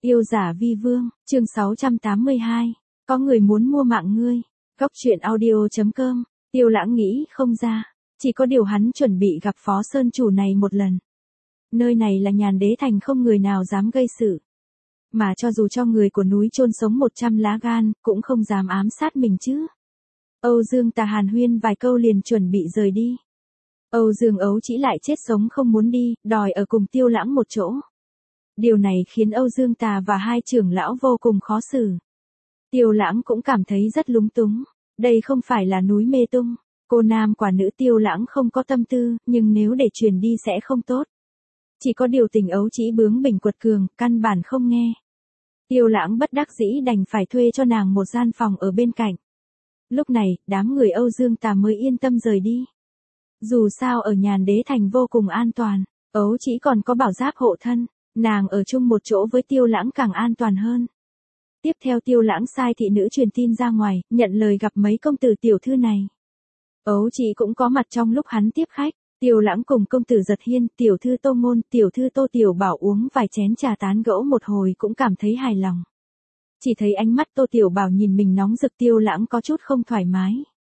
Yêu giả vi vương, chương 682. Có người muốn mua mạng ngươi. Góc truyện audio.com. Tiêu Lãng nghĩ không ra. Chỉ có điều hắn chuẩn bị gặp Phó Sơn Chủ này một lần. Nơi này là Nhàn Đế Thành, không người nào dám gây sự. Mà cho dù cho người của núi chôn sống 100 lá gan, cũng không dám ám sát mình chứ. Âu Dương Tà hàn huyên vài câu liền chuẩn bị rời đi. Âu Dương Ấu Chỉ lại chết sống không muốn đi, đòi ở cùng Tiêu Lãng một chỗ. Điều này khiến Âu Dương Tà và hai trưởng lão vô cùng khó xử. Tiêu Lãng cũng cảm thấy rất lúng túng. Đây không phải là núi mê tung. Cô nam quả nữ, Tiêu Lãng không có tâm tư, nhưng nếu để truyền đi sẽ không tốt. Chỉ có điều Tình Ấu Chỉ bướng bỉnh quật cường, căn bản không nghe. Tiêu Lãng bất đắc dĩ đành phải thuê cho nàng một gian phòng ở bên cạnh. Lúc này, đám người Âu Dương Tà mới yên tâm rời đi. Dù sao ở Nhàn Đế Thành vô cùng an toàn, Ấu Chỉ còn có bảo giáp hộ thân, nàng ở chung một chỗ với Tiêu Lãng càng an toàn hơn. Tiếp theo Tiêu Lãng sai thị nữ truyền tin ra ngoài, nhận lời gặp mấy công tử tiểu thư này. Ấu Chỉ cũng có mặt trong lúc hắn tiếp khách. Tiêu Lãng cùng công tử Giật Hiên, tiểu thư Tô Ngôn, tiểu thư Tô Tiểu Bảo uống vài chén trà tán gẫu một hồi cũng cảm thấy hài lòng. Chỉ thấy ánh mắt Tô Tiểu Bảo nhìn mình nóng rực, Tiêu Lãng có chút không thoải mái.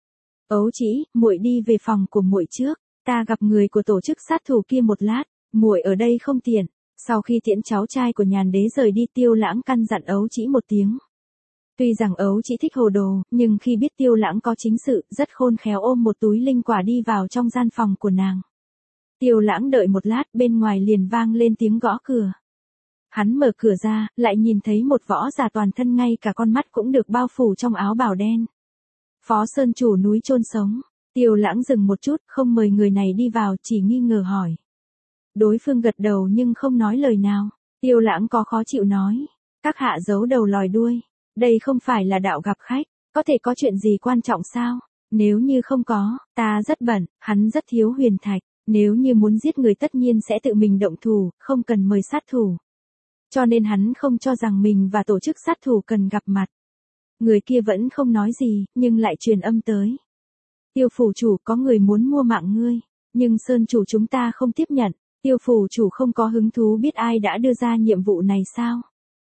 Ấu Chỉ, muội đi về phòng của muội trước, ta gặp người của tổ chức sát thủ kia một lát, muội ở đây không tiện. Sau khi tiễn cháu trai của Nhàn Đế rời đi, Tiêu Lãng căn dặn Ấu Chỉ một tiếng. Tuy rằng Ấu Chỉ thích hồ đồ, nhưng khi biết Tiêu Lãng có chính sự, rất khôn khéo ôm một túi linh quả đi vào trong gian phòng của nàng. Tiêu Lãng đợi một lát, bên ngoài liền vang lên tiếng gõ cửa. Hắn mở cửa ra, lại nhìn thấy một võ giả toàn thân ngay cả con mắt cũng được bao phủ trong áo bào đen. Phó Sơn Chủ núi chôn sống. Tiêu Lãng dừng một chút, không mời người này đi vào, chỉ nghi ngờ hỏi. Đối phương gật đầu nhưng không nói lời nào. Tiêu Lãng có khó chịu nói. Các hạ giấu đầu lòi đuôi. Đây không phải là đạo gặp khách, có thể có chuyện gì quan trọng sao? Nếu như không có, ta rất bận, hắn rất thiếu huyền thạch. Nếu như muốn giết người tất nhiên sẽ tự mình động thủ, không cần mời sát thủ. Cho nên hắn không cho rằng mình và tổ chức sát thủ cần gặp mặt. Người kia vẫn không nói gì, nhưng lại truyền âm tới. Tiêu phủ chủ, có người muốn mua mạng ngươi, nhưng Sơn Chủ chúng ta không tiếp nhận. Tiêu phủ chủ không có hứng thú biết ai đã đưa ra nhiệm vụ này sao?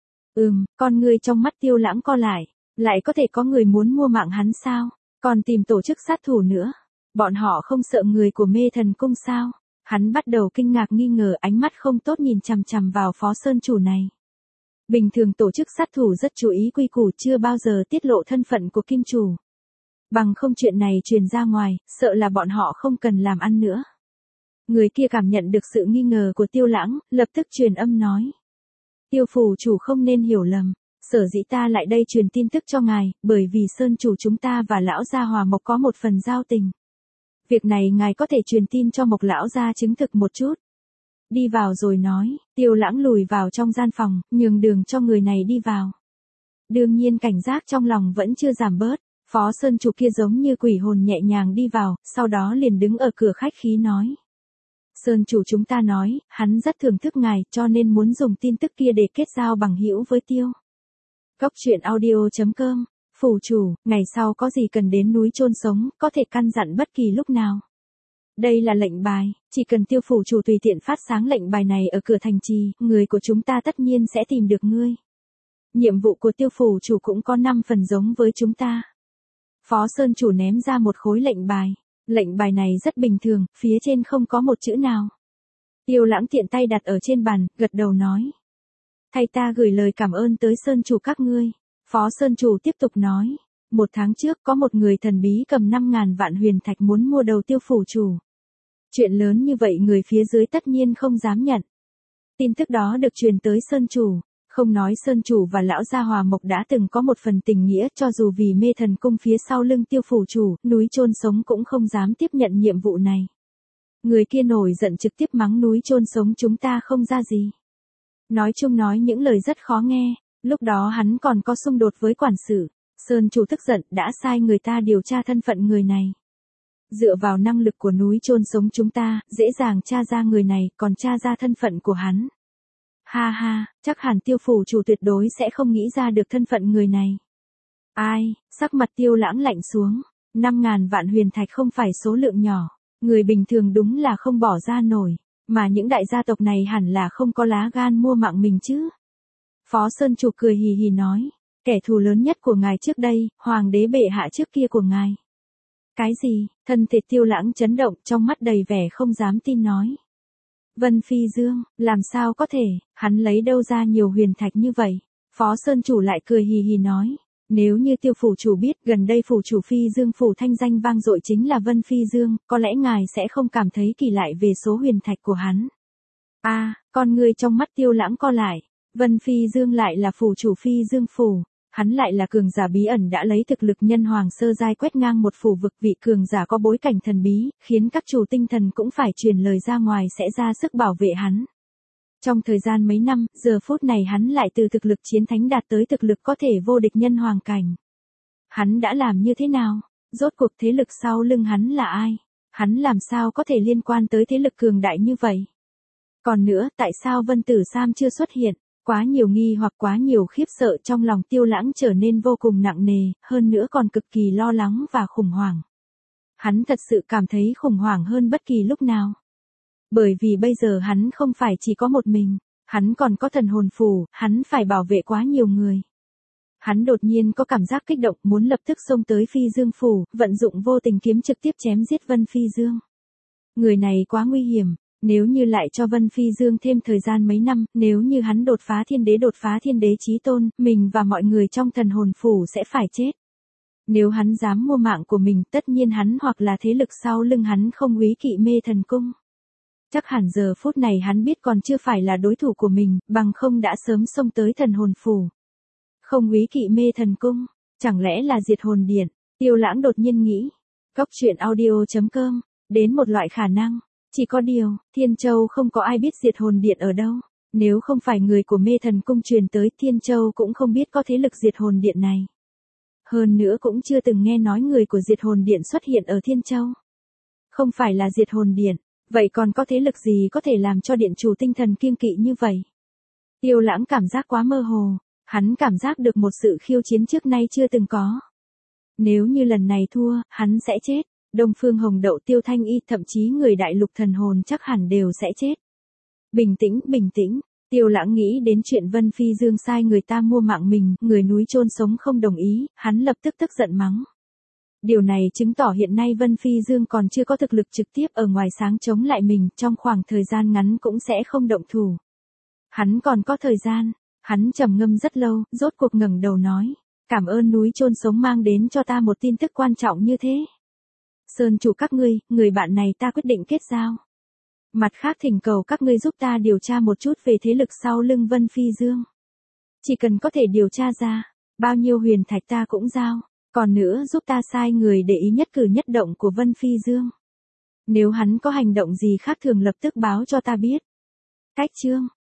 Con ngươi trong mắt Tiêu Lãng co lại có thể có người muốn mua mạng hắn sao? Còn tìm tổ chức sát thủ nữa. Bọn họ không sợ người của Mê Thần Cung sao? Hắn bắt đầu kinh ngạc nghi ngờ, ánh mắt không tốt nhìn chằm chằm vào Phó Sơn Chủ này. Bình thường tổ chức sát thủ rất chú ý quy củ, chưa bao giờ tiết lộ thân phận của kim chủ. Bằng không chuyện này truyền ra ngoài, sợ là bọn họ không cần làm ăn nữa. Người kia cảm nhận được sự nghi ngờ của Tiêu Lãng, lập tức truyền âm nói. Tiêu phủ chủ không nên hiểu lầm, sở dĩ ta lại đây truyền tin tức cho ngài, bởi vì Sơn Chủ chúng ta và lão gia Hòa Mộc có một phần giao tình. Việc này ngài có thể truyền tin cho Mộc lão gia chứng thực một chút. Đi vào rồi nói. Tiêu Lãng lùi vào trong gian phòng, nhường đường cho người này đi vào. Đương nhiên cảnh giác trong lòng vẫn chưa giảm bớt. Phó Sơn Chủ kia giống như quỷ hồn nhẹ nhàng đi vào, sau đó liền đứng ở cửa khách khí nói. Sơn Chủ chúng ta nói, hắn rất thưởng thức ngài, cho nên muốn dùng tin tức kia để kết giao bằng hữu với Tiêu. Góc truyện audio.com. Phủ chủ, ngày sau có gì cần đến núi chôn sống, có thể căn dặn bất kỳ lúc nào. Đây là lệnh bài, chỉ cần Tiêu phủ chủ tùy tiện phát sáng lệnh bài này ở cửa thành trì, người của chúng ta tất nhiên sẽ tìm được ngươi. Nhiệm vụ của Tiêu phủ chủ cũng có 5 phần giống với chúng ta. Phó Sơn Chủ ném ra một khối lệnh bài. Lệnh bài này rất bình thường, phía trên không có một chữ nào. Tiêu Lãng tiện tay đặt ở trên bàn, gật đầu nói. Thay ta gửi lời cảm ơn tới Sơn Chủ các ngươi. Phó Sơn Chủ tiếp tục nói. 1 tháng trước có một người thần bí cầm 5.000 vạn huyền thạch muốn mua đầu Tiêu phủ chủ. Chuyện lớn như vậy người phía dưới tất nhiên không dám nhận. Tin tức đó được truyền tới Sơn Chủ. Không nói Sơn Chủ và lão gia Hòa Mộc đã từng có một phần tình nghĩa, cho dù vì Mê Thần Cung phía sau lưng Tiêu phủ chủ, núi chôn sống cũng không dám tiếp nhận nhiệm vụ này. Người kia nổi giận trực tiếp mắng núi chôn sống chúng ta không ra gì. Nói chung nói những lời rất khó nghe, lúc đó hắn còn có xung đột với quản sự. Sơn Chủ tức giận đã sai người ta điều tra thân phận người này. Dựa vào năng lực của núi chôn sống chúng ta, dễ dàng tra ra người này, còn tra ra thân phận của hắn. Ha ha, chắc hẳn Tiêu phủ chủ tuyệt đối sẽ không nghĩ ra được thân phận người này. Ai, sắc mặt Tiêu Lãng lạnh xuống. 5.000 vạn huyền thạch không phải số lượng nhỏ. Người bình thường đúng là không bỏ ra nổi. Mà những đại gia tộc này hẳn là không có lá gan mua mạng mình chứ. Phó Sơn Chủ cười hì hì nói, kẻ thù lớn nhất của ngài trước đây, hoàng đế bệ hạ trước kia của ngài. Cái gì? Thân thể Tiêu Lãng chấn động, trong mắt đầy vẻ không dám tin nói. Vân Phi Dương, làm sao có thể, hắn lấy đâu ra nhiều huyền thạch như vậy? Phó Sơn Chủ lại cười hì hì nói, nếu như Tiêu phủ chủ biết gần đây phủ chủ Phi Dương phủ thanh danh vang dội chính là Vân Phi Dương, có lẽ ngài sẽ không cảm thấy kỳ lạ về số huyền thạch của hắn. Con người trong mắt Tiêu Lãng co lại, Vân Phi Dương lại là phủ chủ Phi Dương phủ. Hắn lại là cường giả bí ẩn đã lấy thực lực nhân hoàng sơ giai quét ngang một phủ vực, vị cường giả có bối cảnh thần bí, khiến các chủ tinh thần cũng phải truyền lời ra ngoài sẽ ra sức bảo vệ hắn. Trong thời gian mấy năm, giờ phút này hắn lại từ thực lực chiến thánh đạt tới thực lực có thể vô địch nhân hoàng cảnh. Hắn đã làm như thế nào? Rốt cuộc thế lực sau lưng hắn là ai? Hắn làm sao có thể liên quan tới thế lực cường đại như vậy? Còn nữa, tại sao Vân Tử Sam chưa xuất hiện? Quá nhiều nghi hoặc quá nhiều khiếp sợ trong lòng Tiêu Lãng trở nên vô cùng nặng nề, hơn nữa còn cực kỳ lo lắng và khủng hoảng. Hắn thật sự cảm thấy khủng hoảng hơn bất kỳ lúc nào. Bởi vì bây giờ hắn không phải chỉ có một mình, hắn còn có thần hồn phủ, hắn phải bảo vệ quá nhiều người. Hắn đột nhiên có cảm giác kích động muốn lập tức xông tới Phi Dương phủ, vận dụng vô tình kiếm trực tiếp chém giết Vân Phi Dương. Người này quá nguy hiểm. Nếu như lại cho Vân Phi Dương thêm thời gian mấy năm, nếu như hắn đột phá thiên đế chí tôn, mình và mọi người trong thần hồn phủ sẽ phải chết. Nếu hắn dám mua mạng của mình, tất nhiên hắn hoặc là thế lực sau lưng hắn không úy kỵ mê thần cung. Chắc hẳn giờ phút này hắn biết còn chưa phải là đối thủ của mình, bằng không đã sớm xông tới thần hồn phủ. Không úy kỵ mê thần cung, chẳng lẽ là diệt hồn điện? Tiêu Lãng đột nhiên nghĩ. Góc truyện audio.com, đến một loại khả năng. Chỉ có điều, Thiên Châu không có ai biết diệt hồn điện ở đâu. Nếu không phải người của mê thần cung truyền tới, Thiên Châu cũng không biết có thế lực diệt hồn điện này. Hơn nữa cũng chưa từng nghe nói người của diệt hồn điện xuất hiện ở Thiên Châu. Không phải là diệt hồn điện, vậy còn có thế lực gì có thể làm cho điện chủ tinh thần kiêng kỵ như vậy? Tiêu Lãng cảm giác quá mơ hồ, hắn cảm giác được một sự khiêu chiến trước nay chưa từng có. Nếu như lần này thua, hắn sẽ chết. Đông Phương Hồng Đậu, Tiêu Thanh Y, thậm chí người đại lục thần hồn chắc hẳn đều sẽ chết. Bình tĩnh, Tiêu Lãng nghĩ đến chuyện Vân Phi Dương sai người ta mua mạng mình, người núi chôn sống không đồng ý, hắn lập tức tức giận mắng. Điều này chứng tỏ hiện nay Vân Phi Dương còn chưa có thực lực trực tiếp ở ngoài sáng chống lại mình, trong khoảng thời gian ngắn cũng sẽ không động thủ. Hắn còn có thời gian, hắn trầm ngâm rất lâu, rốt cuộc ngẩng đầu nói, cảm ơn núi chôn sống mang đến cho ta một tin tức quan trọng như thế. Sơn chủ các ngươi, người bạn này ta quyết định kết giao. Mặt khác thỉnh cầu các ngươi giúp ta điều tra một chút về thế lực sau lưng Vân Phi Dương. Chỉ cần có thể điều tra ra, bao nhiêu huyền thạch ta cũng giao. Còn nữa giúp ta sai người để ý nhất cử nhất động của Vân Phi Dương. Nếu hắn có hành động gì khác thường lập tức báo cho ta biết. Cách chương